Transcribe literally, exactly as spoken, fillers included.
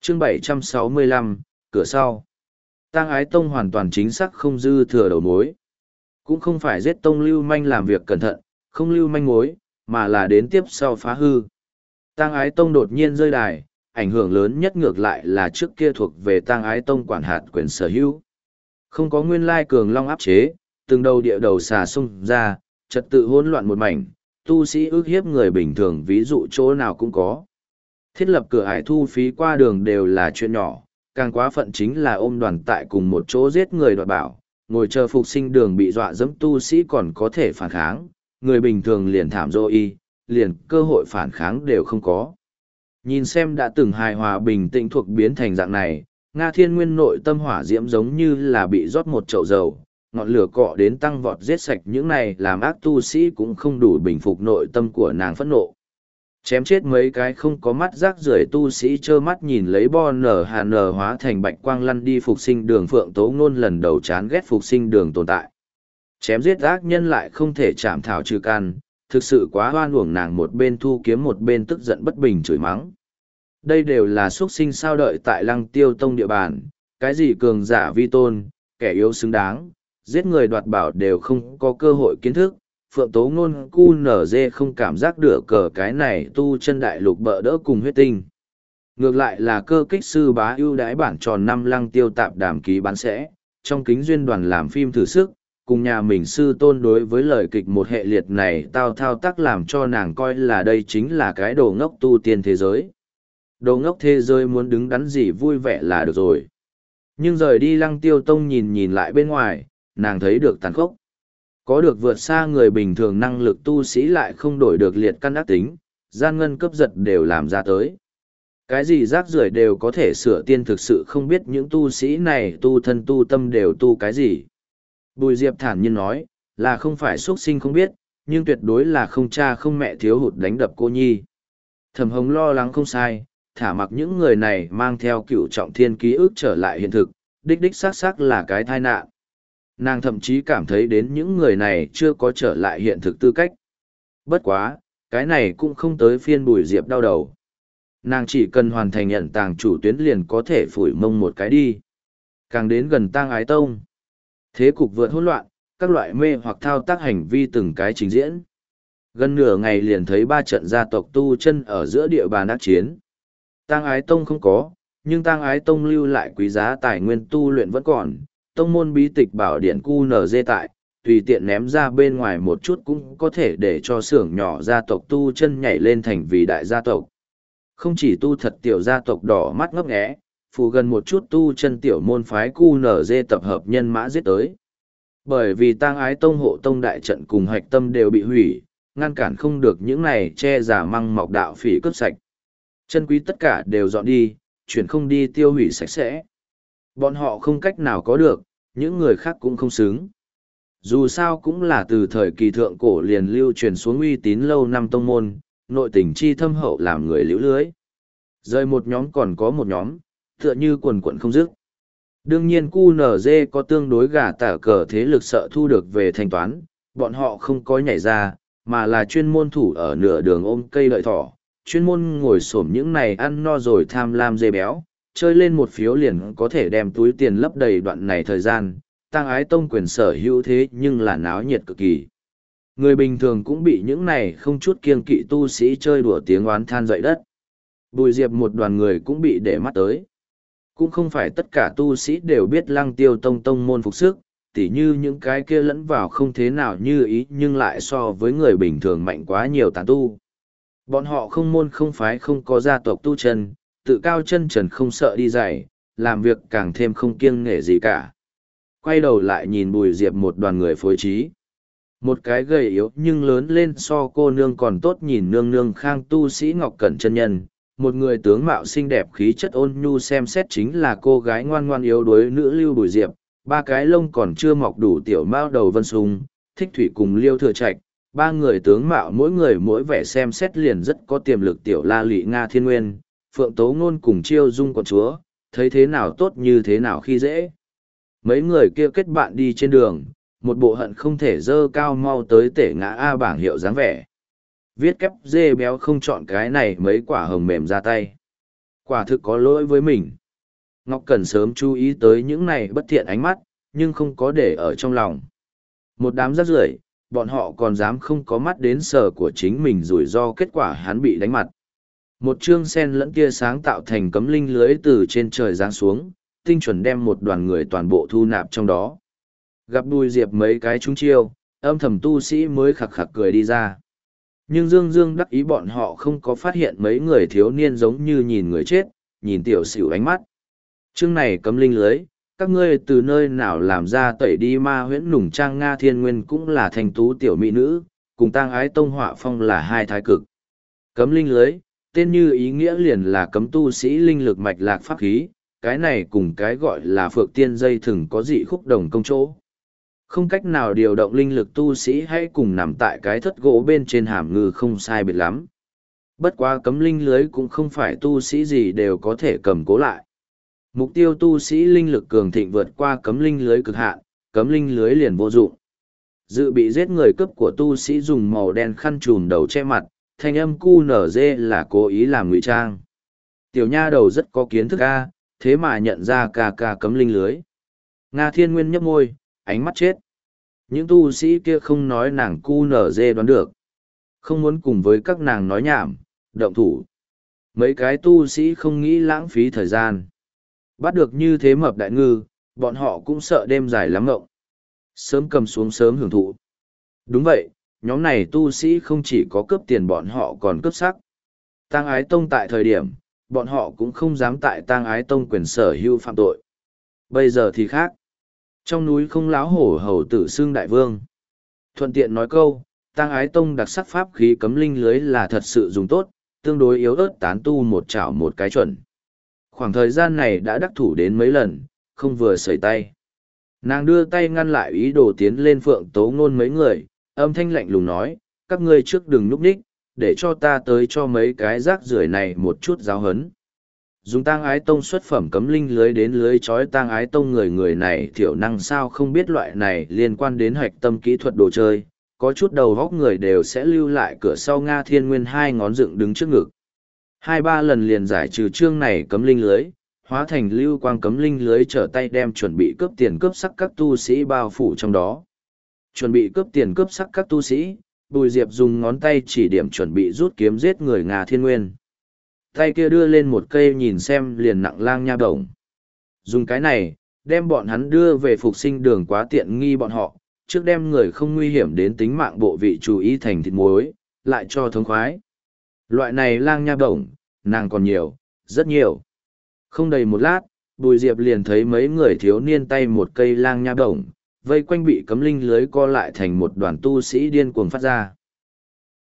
chương bảy trăm sáu mươi lăm, cửa sau. Tang Ái Tông hoàn toàn chính xác không dư thừa đầu mối. Cũng không phải giết Tông Lưu Manh làm việc cẩn thận, không lưu manh mối, mà là đến tiếp sau phá hư. Tang Ái Tông đột nhiên rơi đài, ảnh hưởng lớn nhất ngược lại là trước kia thuộc về Tang Ái Tông quản hạt quyền sở hữu. Không có nguyên lai cường long áp chế, từng đầu địa đầu xà xung ra, trật tự hỗn loạn một mảnh, tu sĩ ước hiếp người bình thường ví dụ chỗ nào cũng có. Thiết lập cửa ải thu phí qua đường đều là chuyện nhỏ, càng quá phận chính là ôm đoàn tại cùng một chỗ giết người đoạt bảo, ngồi chờ phục sinh đường bị dọa dẫm tu sĩ còn có thể phản kháng, người bình thường liền thảm dô y, liền cơ hội phản kháng đều không có. Nhìn xem đã từng hài hòa bình tĩnh thuộc biến thành dạng này, Nga Thiên Nguyên nội tâm hỏa diễm giống như là bị rót một chậu dầu, ngọn lửa cọ đến tăng vọt giết sạch những này làm ác tu sĩ cũng không đủ bình phục nội tâm của nàng phẫn nộ. Chém chết mấy cái không có mắt rác rưởi tu sĩ trơ mắt nhìn lấy bo nở hà nở hóa thành bạch quang lăn đi phục sinh đường Phượng Tố Ngôn lần đầu chán ghét phục sinh đường tồn tại. Chém giết ác nhân lại không thể chạm thảo trừ căn, thực sự quá hoan uổng nàng một bên thu kiếm một bên tức giận bất bình chửi mắng. Đây đều là xuất sinh sao đợi tại Lăng Tiêu Tông địa bàn, cái gì cường giả vi tôn, kẻ yếu xứng đáng, giết người đoạt bảo đều không có cơ hội kiến thức. Phượng Tố Ngôn cu nở dê không cảm giác được cờ cái này tu chân đại lục bợ đỡ cùng huyết tinh. Ngược lại là cơ kích sư bá ưu đãi bản tròn năm Lăng Tiêu tạp đàm ký bán sẽ, trong kính duyên đoàn làm phim thử sức, cùng nhà mình sư tôn đối với lời kịch một hệ liệt này tao thao tác làm cho nàng coi là đây chính là cái đồ ngốc tu tiên thế giới. Đồ ngốc thế giới muốn đứng đắn gì vui vẻ là được rồi. Nhưng rời đi Lăng Tiêu Tông nhìn nhìn lại bên ngoài, nàng thấy được tàn khốc. Có được vượt xa người bình thường năng lực tu sĩ lại không đổi được liệt căn ác tính, gian ngân cướp giật đều làm ra tới. Cái gì rác rưởi đều có thể sửa tiên thực sự không biết những tu sĩ này tu thân tu tâm đều tu cái gì. Bùi Diệp thản nhiên nói, là không phải xuất sinh không biết, nhưng tuyệt đối là không cha không mẹ thiếu hụt đánh đập cô nhi. Thẩm Hồng lo lắng không sai, thả mặc những người này mang theo cựu trọng thiên ký ức trở lại hiện thực, đích đích xác xác là cái tai nạn. Nàng thậm chí cảm thấy đến những người này chưa có trở lại hiện thực tư cách. Bất quá, cái này cũng không tới phiên Bùi Diệp đau đầu. Nàng chỉ cần hoàn thành nhận tàng chủ tuyến liền có thể phủi mông một cái đi. Càng đến gần Tang Ái Tông, thế cục vượt hỗn loạn, các loại mê hoặc thao tác hành vi từng cái trình diễn. Gần nửa ngày liền thấy ba trận gia tộc tu chân ở giữa địa bàn ác chiến. Tang Ái Tông không có, nhưng Tang Ái Tông lưu lại quý giá tài nguyên tu luyện vẫn còn. Tông môn bí tịch bảo điện cu nở dê tại, tùy tiện ném ra bên ngoài một chút cũng có thể để cho xưởng nhỏ gia tộc tu chân nhảy lên thành vì đại gia tộc. Không chỉ tu thật tiểu gia tộc đỏ mắt ngấp nghé, phụ gần một chút tu chân tiểu môn phái cu nở dê tập hợp nhân mã giết tới. Bởi vì Tang Ái Tông hộ tông đại trận cùng hạch tâm đều bị hủy, ngăn cản không được những này che giả măng mọc đạo phỉ cướp sạch. Chân quý tất cả đều dọn đi, chuyển không đi tiêu hủy sạch sẽ. Bọn họ không cách nào có được, những người khác cũng không xứng. Dù sao cũng là từ thời kỳ thượng cổ liền lưu truyền xuống uy tín lâu năm tông môn, nội tình chi thâm hậu làm người liễu lưới. Rời một nhóm còn có một nhóm, tựa như quần quận không dứt. Đương nhiên cu nở dê có tương đối gà tả cờ thế lực sợ thu được về thanh toán, bọn họ không có nhảy ra, mà là chuyên môn thủ ở nửa đường ôm cây lợi thỏ, chuyên môn ngồi xổm những này ăn no rồi tham lam dê béo, chơi lên một phiếu liền có thể đem túi tiền lấp đầy đoạn này thời gian. Tang Ái Tông quyền sở hữu thế nhưng là náo nhiệt cực kỳ. Người bình thường cũng bị những này không chút kiêng kỵ tu sĩ chơi đùa tiếng oán than dậy đất. Bùi Diệp một đoàn người cũng bị để mắt tới. Cũng không phải tất cả tu sĩ đều biết Lăng Tiêu Tông tông môn phục sức, tỉ như những cái kia lẫn vào không thế nào như ý nhưng lại so với người bình thường mạnh quá nhiều tán tu. Bọn họ không môn không phái không có gia tộc tu chân, tự cao chân trần không sợ đi dày, làm việc càng thêm không kiêng nể gì cả. Quay đầu lại nhìn Bùi Diệp một đoàn người phối trí. Một cái gầy yếu nhưng lớn lên so cô nương còn tốt nhìn nương nương khang tu sĩ Ngọc Cẩn chân nhân. Một người tướng mạo xinh đẹp khí chất ôn nhu xem xét chính là cô gái ngoan ngoan yếu đuối nữ lưu Bùi Diệp. Ba cái lông còn chưa mọc đủ tiểu mao đầu Vân Sung, Thích Thủy cùng Liêu Thừa Trạch. Ba người tướng mạo mỗi người mỗi vẻ xem xét liền rất có tiềm lực tiểu la lị Nga Thiên Nguyên, Phượng Tố Ngôn cùng Chiêu Dung quận chúa, thấy thế nào tốt như thế nào khi dễ. Mấy người kia kết bạn đi trên đường, một bộ hận không thể dơ cao mau tới tể ngã A bảng hiệu dáng vẻ. Viết kép dê béo không chọn cái này mấy quả hồng mềm ra tay. Quả thực có lỗi với mình. Ngọc Cẩn sớm chú ý tới những này bất thiện ánh mắt, nhưng không có để ở trong lòng. Một đám rác rưởi, bọn họ còn dám không có mắt đến sở của chính mình rủi ro kết quả hắn bị đánh mặt. Một chương sen lẫn tia sáng tạo thành cấm linh lưới từ trên trời giáng xuống, tinh chuẩn đem một đoàn người toàn bộ thu nạp trong đó. Gặp Bùi Diệp mấy cái trúng chiêu, âm thầm tu sĩ mới khặc khặc cười đi ra. Nhưng Dương Dương đắc ý bọn họ không có phát hiện mấy người thiếu niên giống như nhìn người chết, nhìn tiểu xỉu ánh mắt. Chương này cấm linh lưới, các ngươi từ nơi nào làm ra tẩy đi ma huyễn nùng trang Nga Thiên Nguyên cũng là thành tú tiểu mỹ nữ, cùng tang ái tông họa phong là hai thái cực. Cấm linh lưới, tên như ý nghĩa liền là cấm tu sĩ linh lực mạch lạc pháp khí, cái này cùng cái gọi là phược tiên dây thừng có dị khúc đồng công chỗ. Không cách nào điều động linh lực tu sĩ hay cùng nằm tại cái thất gỗ bên trên hàm ngư không sai biệt lắm. Bất quá cấm linh lưới cũng không phải tu sĩ gì đều có thể cầm cố lại. Mục tiêu tu sĩ linh lực cường thịnh vượt qua cấm linh lưới cực hạn, cấm linh lưới liền vô dụng. Dự bị giết người cướp của tu sĩ dùng màu đen khăn trùm đầu che mặt, thanh âm cu nở dê là cố ý làm ngụy trang. Tiểu nha đầu rất có kiến thức a, thế mà nhận ra ca ca cấm linh lưới. Nga Thiên Nguyên nhấp môi, ánh mắt chết. Những tu sĩ kia không nói nàng cu nở dê đoán được. Không muốn cùng với các nàng nói nhảm, động thủ. Mấy cái tu sĩ không nghĩ lãng phí thời gian. Bắt được như thế mập đại ngư, bọn họ cũng sợ đêm dài lắm ngộng. Sớm cầm xuống sớm hưởng thụ. Đúng vậy, nhóm này tu sĩ không chỉ có cướp tiền bọn họ còn cướp sắc. Tang Ái Tông tại thời điểm, bọn họ cũng không dám tại Tang Ái Tông quyền sở hữu phạm tội. Bây giờ thì khác. Trong núi không láo hổ hầu tử xương đại vương. Thuận tiện nói câu, Tang Ái Tông đặc sắc pháp khí cấm linh lưới là thật sự dùng tốt, tương đối yếu ớt tán tu một chảo một cái chuẩn. Khoảng thời gian này đã đắc thủ đến mấy lần, không vừa sẩy tay. Nàng đưa tay ngăn lại ý đồ tiến lên Phượng Tố Ngôn mấy người, âm thanh lạnh lùng nói, các ngươi trước đừng núp ních, để cho ta tới cho mấy cái rác rưởi này một chút giáo hấn. Dùng Tang Ái Tông xuất phẩm cấm linh lưới đến lưới trói Tang Ái Tông người người này thiểu năng sao không biết loại này liên quan đến hạch tâm kỹ thuật đồ chơi, có chút đầu góc người đều sẽ lưu lại cửa sau Nga Thiên Nguyên hai ngón dựng đứng trước ngực. Hai ba lần liền giải trừ chương này cấm linh lưới, hóa thành lưu quang cấm linh lưới trở tay đem chuẩn bị cướp tiền cướp sắc các tu sĩ bao phủ trong đó. Chuẩn bị cướp tiền cướp sắc các tu sĩ, Bùi Diệp dùng ngón tay chỉ điểm chuẩn bị rút kiếm giết người Nga Thiên Nguyên. Tay kia đưa lên một cây nhìn xem liền nặng lang nha bổng. Dùng cái này, đem bọn hắn đưa về phục sinh đường quá tiện nghi bọn họ, trước đem người không nguy hiểm đến tính mạng bộ vị chú ý thành thịt muối, lại cho thống khoái. Loại này lang nha bổng, nàng còn nhiều, rất nhiều. Không đầy một lát, Bùi Diệp liền thấy mấy người thiếu niên tay một cây lang nha bổng, vây quanh bị cấm linh lưới co lại thành một đoàn tu sĩ điên cuồng phát ra.